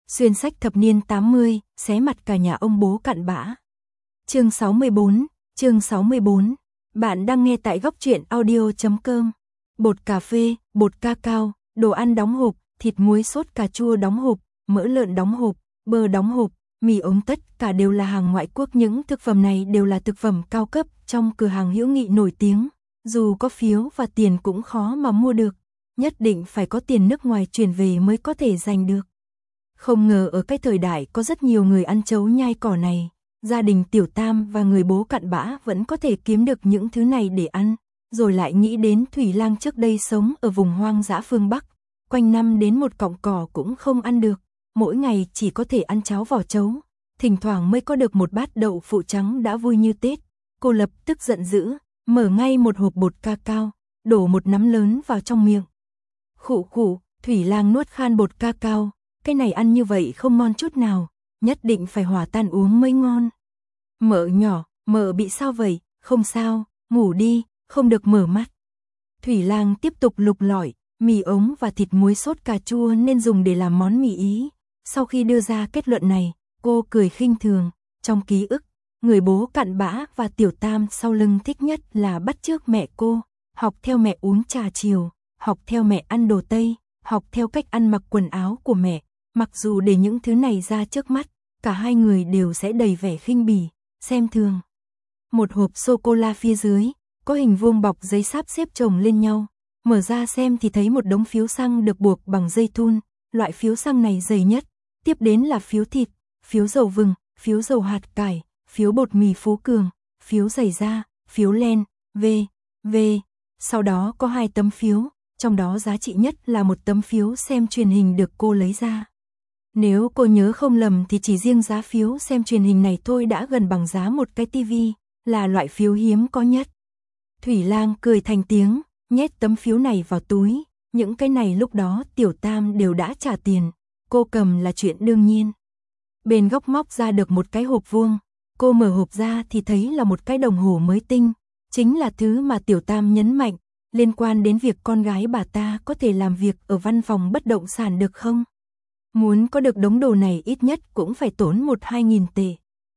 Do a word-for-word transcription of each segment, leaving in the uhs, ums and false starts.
Xuyên sách thập niên tám mươi, xé mặt cả nhà ông bố cặn bã. Chương sáu mươi bốn, chương sáu mươi bốn. Bạn đang nghe tại góc truyện audio chấm com. Bột cà phê, bột cacao, đồ ăn đóng hộp, thịt muối sốt cà chua đóng hộp, mỡ lợn đóng hộp, bơ đóng hộp, mì ống tất cả đều là hàng ngoại quốc. Những thực phẩm này đều là thực phẩm cao cấp trong cửa hàng hữu nghị nổi tiếng. Dù có phiếu và tiền cũng khó mà mua được. Nhất định phải có tiền nước ngoài chuyển về mới có thể giành được. Không ngờ ở cái thời đại có rất nhiều người ăn chấu nhai cỏ này, gia đình Tiểu Tam và người bố cặn bã vẫn có thể kiếm được những thứ này để ăn. Rồi lại nghĩ đến Thủy Lang trước đây sống ở vùng hoang dã phương Bắc, quanh năm đến một cọng cỏ cũng không ăn được, mỗi ngày chỉ có thể ăn cháo vỏ trấu, thỉnh thoảng mới có được một bát đậu phụ trắng đã vui như Tết. Cô lập tức giận dữ, mở ngay một hộp bột cacao, đổ một nắm lớn vào trong miệng. Khụ khụ, Thủy Lang nuốt khan bột cacao, cái này ăn như vậy không ngon chút nào, nhất định phải hòa tan uống mới ngon. Mợ nhỏ, mợ bị sao vậy? Không sao, ngủ đi, không được mở mắt. Thủy Lang tiếp tục lục lọi, mì ống và thịt muối sốt cà chua nên dùng để làm món mì Ý. Sau khi đưa ra kết luận này, cô cười khinh thường, trong ký ức, người bố cặn bã và Tiểu Tam sau lưng thích nhất là bắt chước mẹ cô, học theo mẹ uống trà chiều, học theo mẹ ăn đồ Tây, học theo cách ăn mặc quần áo của mẹ. Mặc dù để những thứ này ra trước mắt, cả hai người đều sẽ đầy vẻ khinh bỉ, xem thường. Một hộp sô-cô-la phía dưới, có hình vuông bọc giấy sáp xếp chồng lên nhau. Mở ra xem thì thấy một đống phiếu xăng được buộc bằng dây thun, loại phiếu xăng này dày nhất. Tiếp đến là phiếu thịt, phiếu dầu vừng, phiếu dầu hạt cải, phiếu bột mì Phú Cường, phiếu giày da, phiếu len, v, v. Sau đó có hai tấm phiếu, trong đó giá trị nhất là một tấm phiếu xem truyền hình được cô lấy ra. Nếu cô nhớ không lầm thì chỉ riêng giá phiếu xem truyền hình này thôi đã gần bằng giá một cái tivi, là loại phiếu hiếm có nhất. Thủy Lang cười thành tiếng, nhét tấm phiếu này vào túi, những cái này lúc đó Tiểu Tam đều đã trả tiền, cô cầm là chuyện đương nhiên. Bên góc móc ra được một cái hộp vuông, cô mở hộp ra thì thấy là một cái đồng hồ mới tinh, chính là thứ mà Tiểu Tam nhấn mạnh, liên quan đến việc con gái bà ta có thể làm việc ở văn phòng bất động sản được không? Muốn có được đống đồ này ít nhất cũng phải tốn một hai nghìn tệ.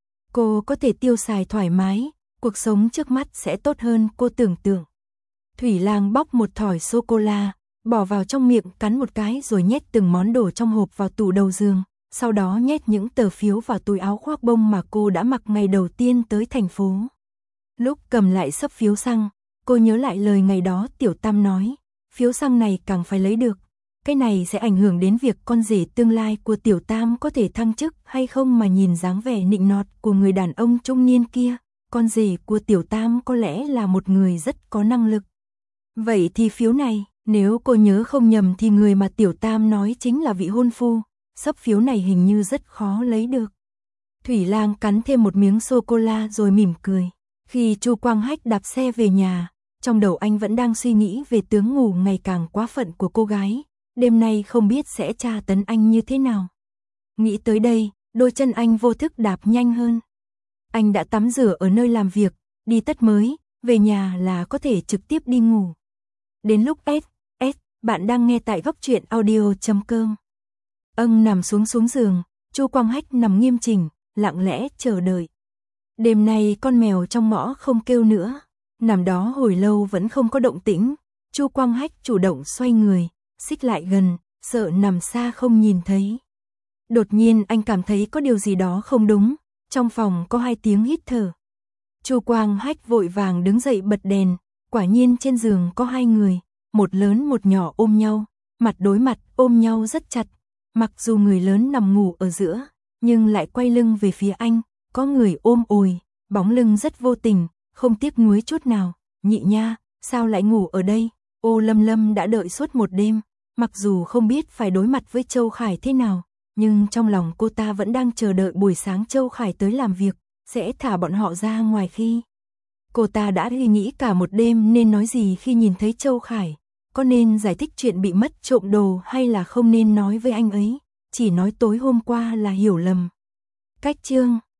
Cô có thể tiêu xài thoải mái, cuộc sống trước mắt sẽ tốt hơn cô tưởng tượng. Thủy Lang bóc một thỏi sô-cô-la, bỏ vào trong miệng cắn một cái rồi nhét từng món đồ trong hộp vào tủ đầu giường, sau đó nhét những tờ phiếu vào túi áo khoác bông mà cô đã mặc ngày đầu tiên tới thành phố. Lúc cầm lại xấp phiếu xăng, cô nhớ lại lời ngày đó Tiểu Tam nói, phiếu xăng này càng phải lấy được. Cái này sẽ ảnh hưởng đến việc con rể tương lai của Tiểu Tam có thể thăng chức hay không, mà nhìn dáng vẻ nịnh nọt của người đàn ông trung niên kia, con rể của Tiểu Tam có lẽ là một người rất có năng lực. Vậy thì phiếu này, nếu cô nhớ không nhầm thì người mà Tiểu Tam nói chính là vị hôn phu, xấp phiếu này hình như rất khó lấy được. Thủy Lang cắn thêm một miếng sô-cô-la rồi mỉm cười. Khi Chu Quang Hách đạp xe về nhà, trong đầu anh vẫn đang suy nghĩ về tướng ngủ ngày càng quá phận của cô gái. Đêm nay không biết sẽ tra tấn anh như thế nào. Nghĩ tới đây, đôi chân anh vô thức đạp nhanh hơn. Anh đã tắm rửa ở nơi làm việc, đi tất mới, về nhà là có thể trực tiếp đi ngủ. Đến lúc S, S, bạn đang nghe tại góc truyện audio chấm com. Âng nằm xuống xuống giường, Chu Quang Hách nằm nghiêm chỉnh, lặng lẽ chờ đợi. Đêm nay con mèo trong mõ không kêu nữa, nằm đó hồi lâu vẫn không có động tĩnh. Chu Quang Hách chủ động xoay người, xích lại gần, sợ nằm xa không nhìn thấy. Đột nhiên anh cảm thấy có điều gì đó không đúng, trong phòng có hai tiếng hít thở. Chu Quang Hách vội vàng đứng dậy bật đèn, quả nhiên trên giường có hai người, một lớn một nhỏ ôm nhau, mặt đối mặt ôm nhau rất chặt. Mặc dù người lớn nằm ngủ ở giữa, nhưng lại quay lưng về phía anh, có người ôm ồi, bóng lưng rất vô tình, không tiếc nuối chút nào. Nhị nha, sao lại ngủ ở đây? Ô Lâm Lâm đã đợi suốt một đêm. Mặc dù không biết phải đối mặt với Châu Khải thế nào, nhưng trong lòng cô ta vẫn đang chờ đợi buổi sáng Châu Khải tới làm việc, sẽ thả bọn họ ra ngoài khi. Cô ta đã suy nghĩ cả một đêm nên nói gì khi nhìn thấy Châu Khải, có nên giải thích chuyện bị mất trộm đồ hay là không nên nói với anh ấy, chỉ nói tối hôm qua là hiểu lầm. Cách chương